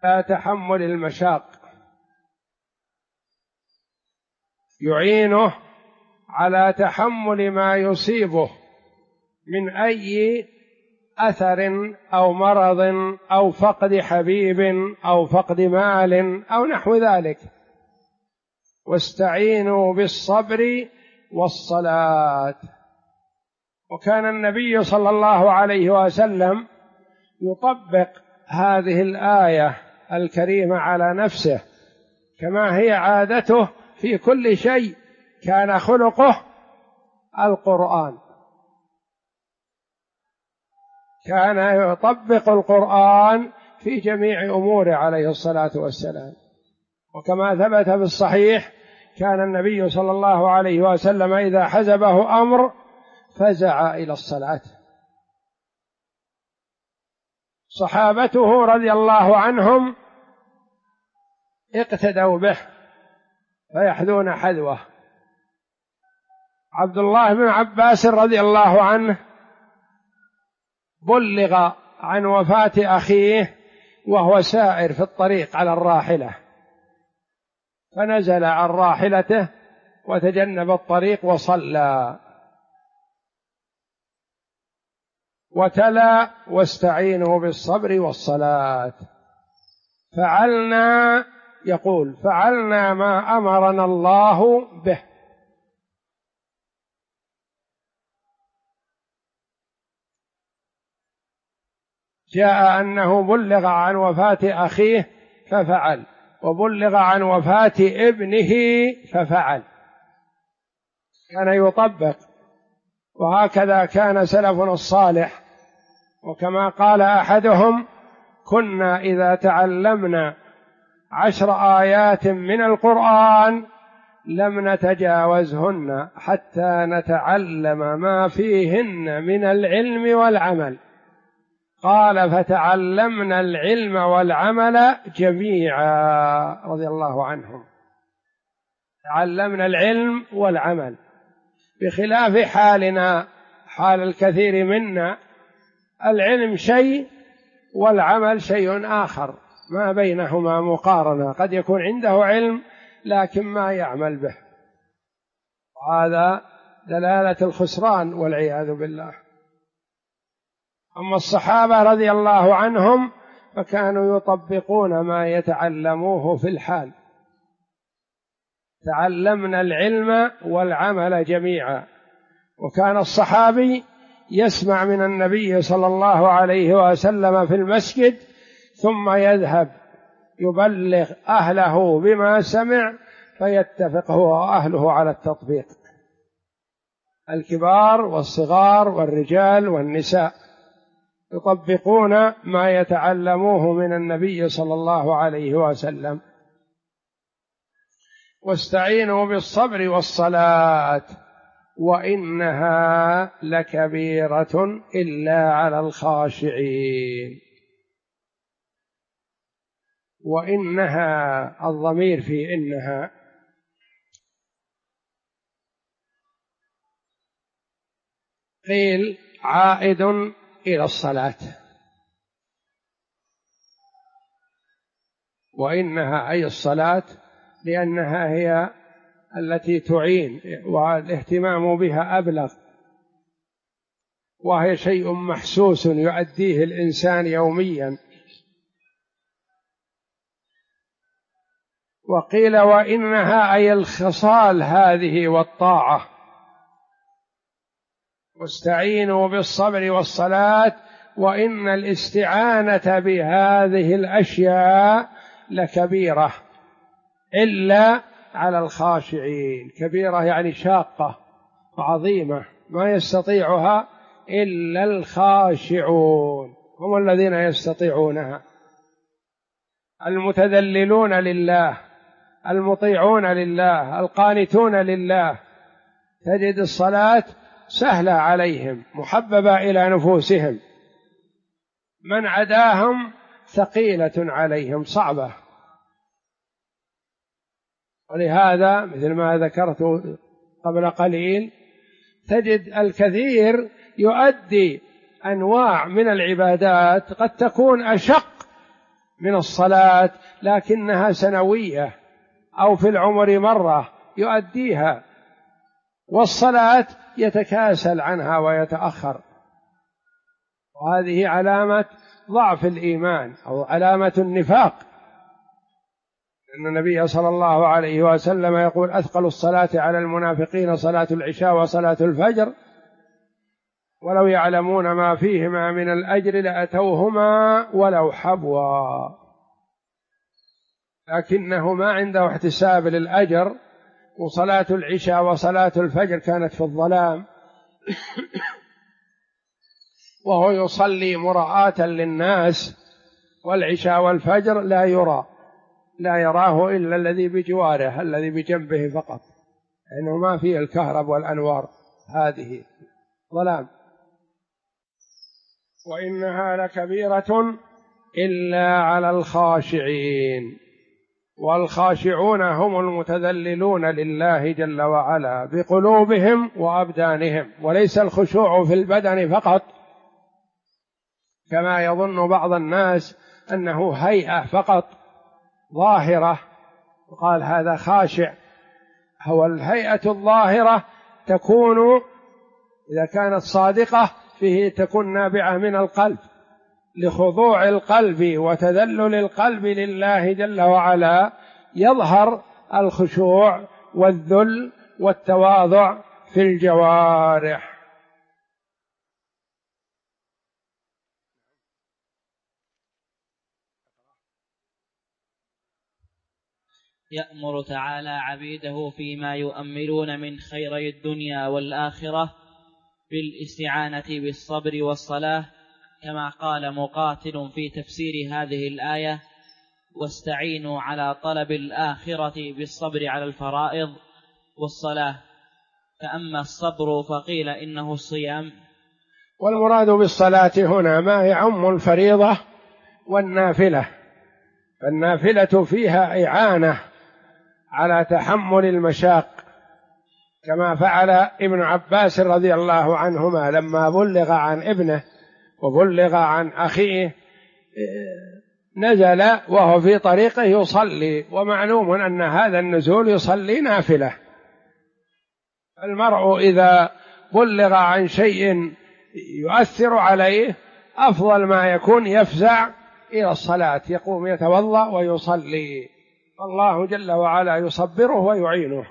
تحمل المشاق، يعينه على تحمل ما يصيبه من أي أثر أو مرض أو فقد حبيب أو فقد مال أو نحو ذلك. واستعينوا بالصبر والصلاة. وكان النبي صلى الله عليه وسلم يطبق هذه الآية الكريمة على نفسه، كما هي عادته في كل شيء، كان خلقه القرآن، كان يطبق القرآن في جميع أموره عليه الصلاة والسلام. وكما ثبت في الصحيح كان النبي صلى الله عليه وسلم إذا حزبه أمر فزع إلى الصلاة. صحابته رضي الله عنهم اقتدوا به فيحذون حذوه. عبد الله بن عباس رضي الله عنه بلغ عن وفاة أخيه وهو سائر في الطريق على الراحلة، فنزل عن راحلته وتجنب الطريق وصلى وتلا واستعينوا بالصبر والصلاة. فعلنا، يقول فعلنا ما أمرنا الله به. جاء أنه بلغ عن وفاة أخيه ففعل، وبلغ عن وفاة ابنه ففعل، كان يطبق. وهكذا كان سلفنا الصالح. وكما قال أحدهم: كنا إذا تعلمنا 10 آيات من القرآن لم نتجاوزهن حتى نتعلم ما فيهن من العلم والعمل. قال: فتعلمنا العلم والعمل جميعا رضي الله عنهم. تعلمنا العلم والعمل، بخلاف حالنا، حال الكثير منا، العلم شيء والعمل شيء آخر، ما بينهما مقارنة، قد يكون عنده علم لكن ما يعمل به، وهذا دلالة الخسران والعياذ بالله. أما الصحابة رضي الله عنهم فكانوا يطبقون ما يتعلموه في الحال. تعلمنا العلم والعمل جميعا. وكان الصحابي يسمع من النبي صلى الله عليه وسلم في المسجد ثم يذهب يبلغ أهله بما سمع، فيتفق هو وأهله على التطبيق، الكبار والصغار والرجال والنساء يطبقون ما يتعلموه من النبي صلى الله عليه وسلم. واستعينوا بالصبر والصلاة وإنها لكبيرة إلا على الخاشعين. وإنها، الضمير في إنها قيل عائد إلى الصلاة، وإنها أي الصلاة، لأنها هي التي تعين والاهتمام بها أبلغ، وهي شيء محسوس يؤديه الإنسان يوميا. وقيل وإنها أي الخصال هذه والطاعة. واستعينوا بالصبر والصلاة وإن الاستعانة بهذه الأشياء لكبيرة إلا على الخاشعين. كبيرة يعني شاقة وعظيمة ما يستطيعها إلا الخاشعون، هم الذين يستطيعونها، المتذللون لله، المطيعون لله، القانتون لله. تجد الصلاة سهلة عليهم، محببة إلى نفوسهم، من عداهم ثقيلة عليهم، صعبة. ولهذا مثل ما ذكرت قبل قليل تجد الكثير يؤدي أنواع من العبادات قد تكون أشق من الصلاة لكنها سنوية أو في العمر مرة يؤديها، والصلاة يتكاسل عنها ويتأخر، وهذه علامة ضعف الإيمان أو علامة النفاق، أن النبي صلى الله عليه وسلم يقول: أثقل الصلاة على المنافقين صلاة العشاء وصلاة الفجر ولو يعلمون ما فيهما من الأجر لأتوهما ولو حبوا، لكنه ما عنده احتساب للأجر، وصلاة العشاء وصلاة الفجر كانت في الظلام وهو يصلي مراءة للناس، والعشاء والفجر لا يراه إلا الذي بجواره الذي بجنبه فقط، لأنه ما فيه الكهرب والأنوار، هذه ظلام. وإنها لكبيرة إلا على الخاشعين، والخاشعون هم المتذللون لله جل وعلا بقلوبهم وأبدانهم، وليس الخشوع في البدن فقط كما يظن بعض الناس أنه هيئة فقط ظاهرة وقال هذا خاشع. هو الهيئة الظاهرة تكون إذا كانت صادقة فيه تكون نابعة من القلب، لخضوع القلب وتذلل القلب لله جل وعلا يظهر الخشوع والذل والتواضع في الجوارح. يأمر تعالى عبيده فيما يؤملون من خيري الدنيا والآخرة بالاستعانة بالصبر والصلاة، كما قال مقاتل في تفسير هذه الآية: واستعينوا على طلب الآخرة بالصبر على الفرائض والصلاة. فأما الصبر فقيل إنه الصيام. والمراد بالصلاة هنا ما يعم الفريضة والنافلة، فالنافلة فيها إعانة على تحمل المشاق، كما فعل ابن عباس رضي الله عنهما لما بلغ عن ابنه وبلغ عن أخيه نزل وهو في طريقه يصلي، ومعلوم أن هذا النزول يصلي نافلة. المرء إذا بلغ عن شيء يؤثر عليه أفضل ما يكون يفزع إلى الصلاة، يقوم يتوضأ ويصلي، الله جل وعلا يصبره ويعينه.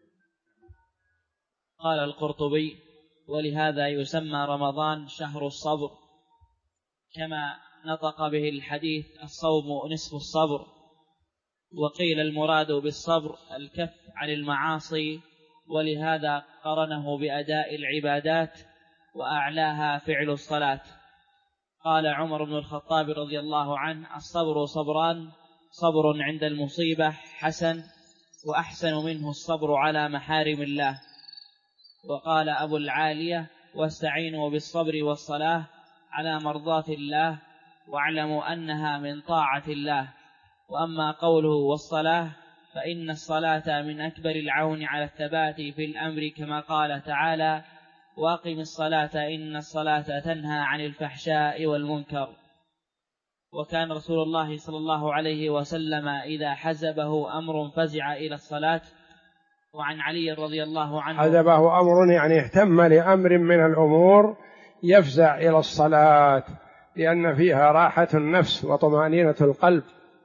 قال القرطبي: ولهذا يسمى رمضان شهر الصبر، كما نطق به الحديث: الصوم نصف الصبر. وقيل المراد بالصبر الكف عن المعاصي، ولهذا قرنه بأداء العبادات وأعلاها فعل الصلاة. قال عمر بن الخطاب رضي الله عنه: الصبر صبران، صبر عند المصيبة حسن، وأحسن منه الصبر على محارم الله. وقال أبو العالية: واستعينوا بالصبر والصلاة على مرضاة الله، واعلموا أنها من طاعة الله. وأما قوله والصلاة فإن الصلاة من أكبر العون على الثبات في الأمر، كما قال تعالى: وأقم الصلاة إن الصلاة تنهى عن الفحشاء والمنكر. وكان رسول الله صلى الله عليه وسلم إذا حزبه أمر فزع إلى الصلاة. وعن علي رضي الله عنه: حزبه أمر يعني اهتم لأمر من الأمور يفزع إلى الصلاة، لأن فيها راحة النفس وطمأنينة القلب.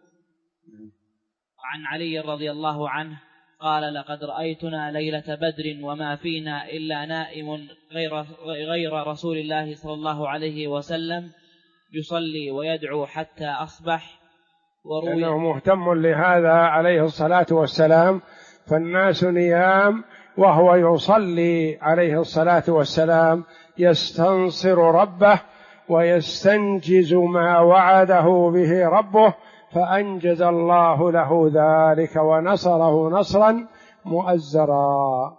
وعن علي رضي الله عنه قال: لقد رأيتنا ليلة بدر وما فينا إلا نائم غير رسول الله صلى الله عليه وسلم يصلي ويدعو حتى أصبح. لأنه مهتم لهذا عليه الصلاة والسلام، فالناس نيام وهو يصلي عليه الصلاة والسلام، يستنصر ربه ويستنجز ما وعده به ربه، فأنجز الله له ذلك ونصره نصرا مؤزرا.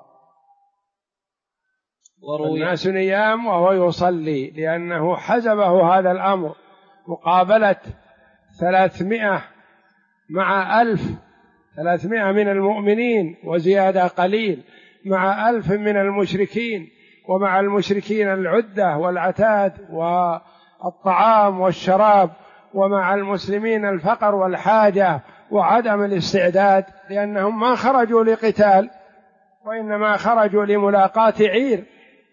الناس نيام وهو يصلي، لأنه حزبه هذا الأمر مقابلة 300 مع 1000، 300 من المؤمنين وزيادة قليل مع 1000 من المشركين، ومع المشركين العدة والعتاد والطعام والشراب ومع المسلمين الفقر والحاجة وعدم الاستعداد، لأنهم ما خرجوا لقتال وإنما خرجوا لملاقاة عير،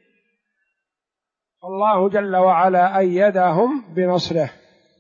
الله جل وعلا أيدهم بنصره.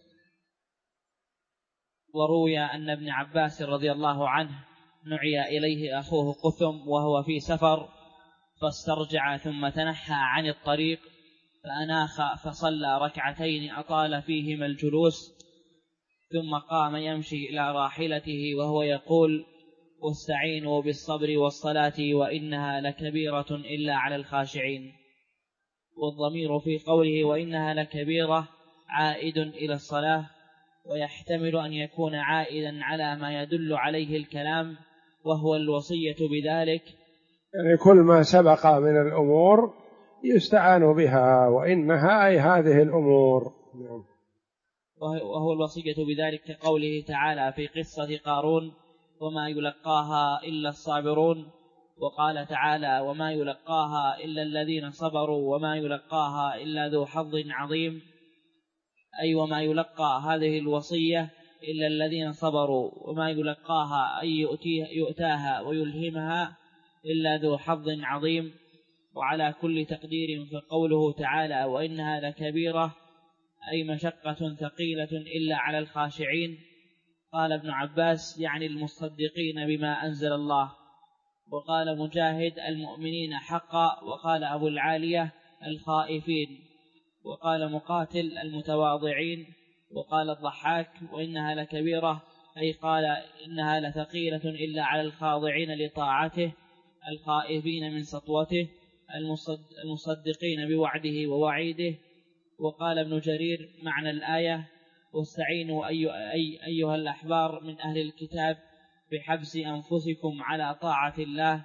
وروي أن ابن عباس رضي الله عنه نعي إليه أخوه قثم وهو في سفر فاسترجع ثم تنحى عن الطريق فأناخ فصلى ركعتين أطال فيهما الجلوس، ثم قام يمشي إلى راحلته وهو يقول: واستعينوا بالصبر والصلاة وإنها لكبيرة إلا على الخاشعين. والضمير في قوله وإنها لكبيرة عائد إلى الصلاة، ويحتمل أن يكون عائدا على ما يدل عليه الكلام وهو الوصية بذلك، يعني كل ما سبق من الأمور يستعان بها، وإنها أي هذه الأمور. وهو الوصية بذلك كقوله تعالى في قصة قارون: وما يلقاها إلا الصابرون. وقال تعالى: وما يلقاها إلا الذين صبروا وما يلقاها إلا ذو حظ عظيم، أي وما يلقى هذه الوصية إلا الذين صبروا، وما يلقاها أي يؤتاها ويلهمها إلا ذو حظ عظيم. وعلى كل تقدير فقوله تعالى وإنها لكبيرة أي مشقة ثقيلة إلا على الخاشعين. قال ابن عباس يعني المصدقين بما أنزل الله. وقال مجاهد المؤمنين حقا. وقال أبو العالية الخائفين. وقال مقاتل المتواضعين. وقال الضحاك وإنها لكبيرة أي قال إنها لثقيلة إلا على الخاضعين لطاعته الخائفين من سطوته المصدقين بوعده ووعيده. وقال ابن جرير معنى الآية: واستعينوا أيها الأحبار من أهل الكتاب بحبس أنفسكم على طاعة الله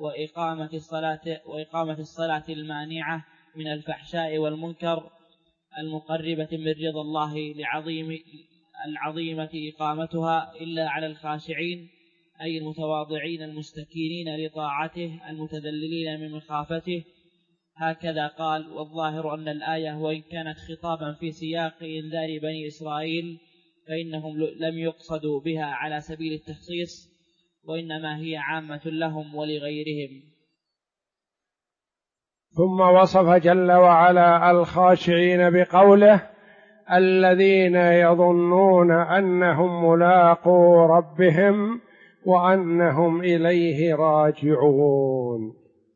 وإقامة الصلاة المانعة من الفحشاء والمنكر المقربة من رضا الله العظيمة إقامتها إلا على الخاشعين أي المتواضعين المستكينين لطاعته المتذللين من مخافته. هكذا قال. والظاهر أن الآية وإن كانت خطابا في سياق إنذار بني إسرائيل فإنهم لم يقصدوا بها على سبيل التخصيص، وإنما هي عامة لهم ولغيرهم. ثم وصف جل وعلا الخاشعين بقوله: الذين يظنون أنهم ملاقو ربهم وأنهم إليه راجعون.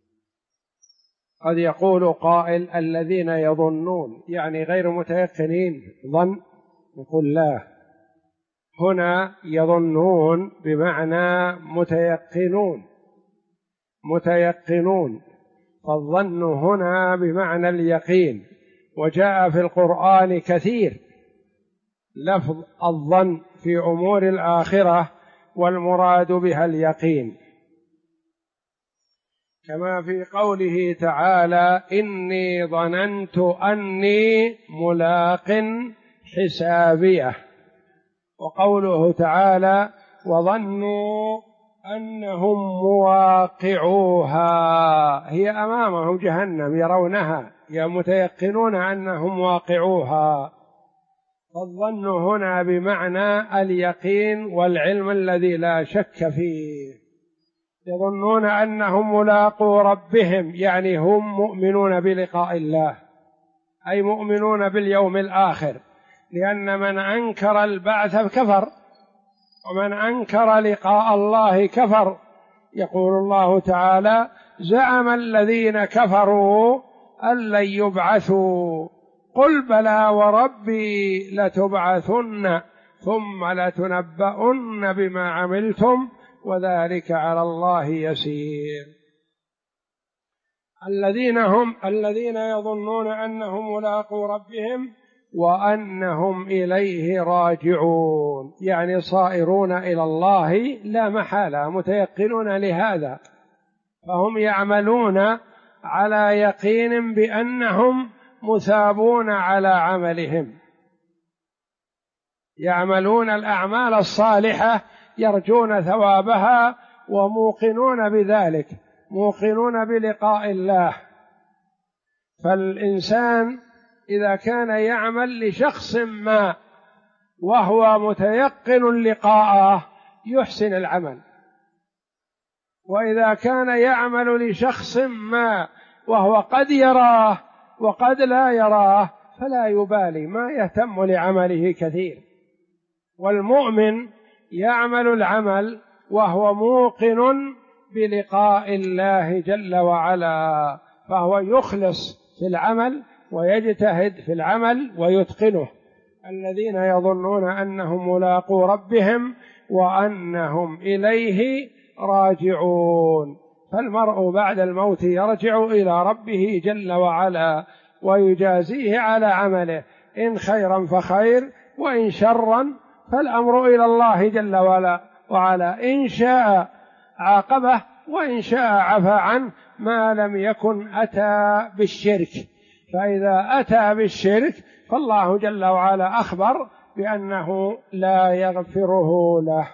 قد يقول قائل: الذين يظنون يعني غير متيقنين، ظن، نقول لا، هنا يظنون بمعنى متيقنون، فالظن هنا بمعنى اليقين. وجاء في القرآن كثير لفظ الظن في أمور الآخرة والمراد بها اليقين، كما في قوله تعالى: إني ظننت أني ملاق حسابيه. وقوله تعالى: وظنوا أنهم مواقعوها، هي أمامهم جهنم يرونها، متيقنون أنهم واقعوها. فالظن هنا بمعنى اليقين والعلم الذي لا شك فيه. يظنون أنهم ملاقو ربهم يعني هم مؤمنون بلقاء الله، أي مؤمنون باليوم الآخر، لأن من أنكر البعث كفر، ومن أنكر لقاء الله كفر. يقول الله تعالى: زعم الذين كفروا أن لن يبعثوا قل بلى وربي لتبعثن ثم لتنبؤن بما عملتم وذلك على الله يسير. الذين يظنون أنهم ملاقو ربهم وأنهم إليه راجعون، يعني صائرون إلى الله لا محالة، متيقنون لهذا، فهم يعملون على يقين بأنهم مثابون على عملهم، يعملون الأعمال الصالحة يرجون ثوابها وموقنون بذلك، موقنون بلقاء الله. فالإنسان إذا كان يعمل لشخص ما وهو متيقن لقاءه يحسن العمل. وإذا كان يعمل لشخص ما وهو قد يراه وقد لا يراه فلا يبالي، ما يهتم لعمله كثير. والمؤمن يعمل العمل وهو موقن بلقاء الله جل وعلا، فهو يخلص في العمل ويجتهد في العمل ويتقنه. الذين يظنون أنهم ملاقو ربهم وأنهم إليه راجعون. فالمرء بعد الموت يرجع إلى ربه جل وعلا ويجازيه على عمله، إن خيرا فخير وإن شرا فالأمر إلى الله جل وعلا، إن شاء عاقبه وإن شاء عفى عنه، ما لم يكن أتى بالشرك. فإذا أتى بالشرك فالله جل وعلا أخبر بأنه لا يغفره له.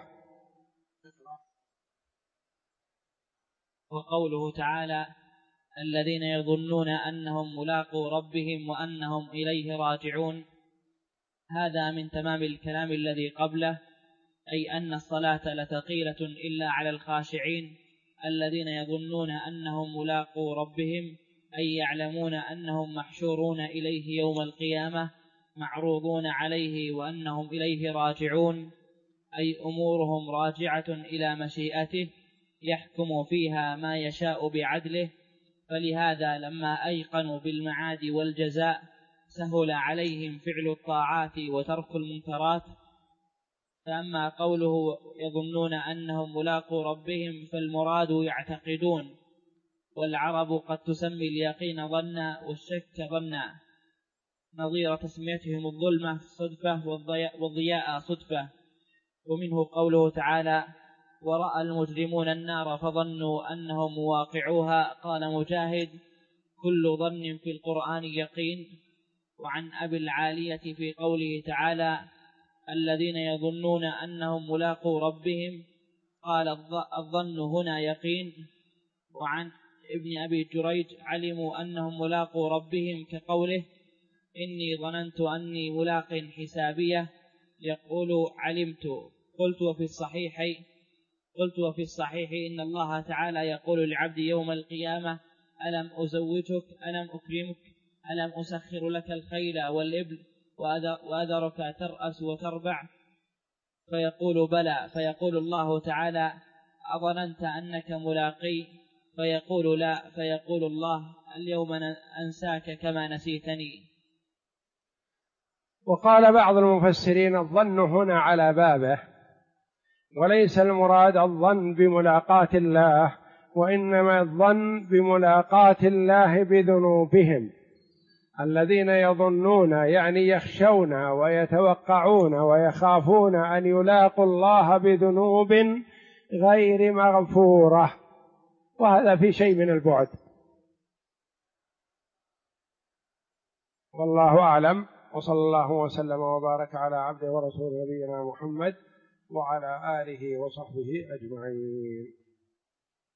وقوله تعالى الذين يظنون أنهم ملاقو ربهم وأنهم إليه راجعون، هذا من تمام الكلام الذي قبله، أي أن الصلاة لثقيلة إلا على الخاشعين الذين يظنون أنهم ملاقو ربهم، أي يعلمون أنهم محشورون إليه يوم القيامة معروضون عليه وأنهم إليه راجعون، أي أمورهم راجعة إلى مشيئته يحكم فيها ما يشاء بعدله. فلهذا لما أيقنوا بالمعاد والجزاء سهل عليهم فعل الطاعات وترك المنكرات. فأما قوله يظنون أنهم ملاقو ربهم فالمراد يعتقدون، والعرب قد تسمي اليقين ظنا والشك ظنا، نظير تسميتهم الظلمة صدفة والضياء صدفة. ومنه قوله تعالى ورأى المجرمون النار فظنوا أنهم مواقعوها. قال مجاهد كل ظن في القرآن يقين. وعن أبي العالية في قوله تعالى الذين يظنون أنهم ملاقو ربهم قال الظن هنا يقين. وعن ابن أبي جريج علموا أنهم ملاقو ربهم كقوله إني ظننت أني ملاق حسابية، يقول علمت. قلت وفي الصحيح إن الله تعالى يقول لعبد يوم القيامة ألم أزوجك، ألم أكرمك، ألم أسخر لك الخيل والإبل وأذرك ترأس وتربع، فيقول بلى، فيقول الله تعالى أظننت أنك ملاقي، فيقول لا، فيقول الله اليوم أنساك كما نسيتني. وقال بعض المفسرين الظن هنا على بابه، وليس المراد الظن بملاقاة الله، وإنما الظن بملاقاة الله بذنوبهم. الذين يظنون يعني يخشون ويتوقعون ويخافون أن يلاقوا الله بذنوب غير مغفورة، وهذا في شيء من البعد. والله أعلم، وصلى الله وسلم وبارك على عبده ورسوله نبينا محمد وعلى آله وصحبه أجمعين.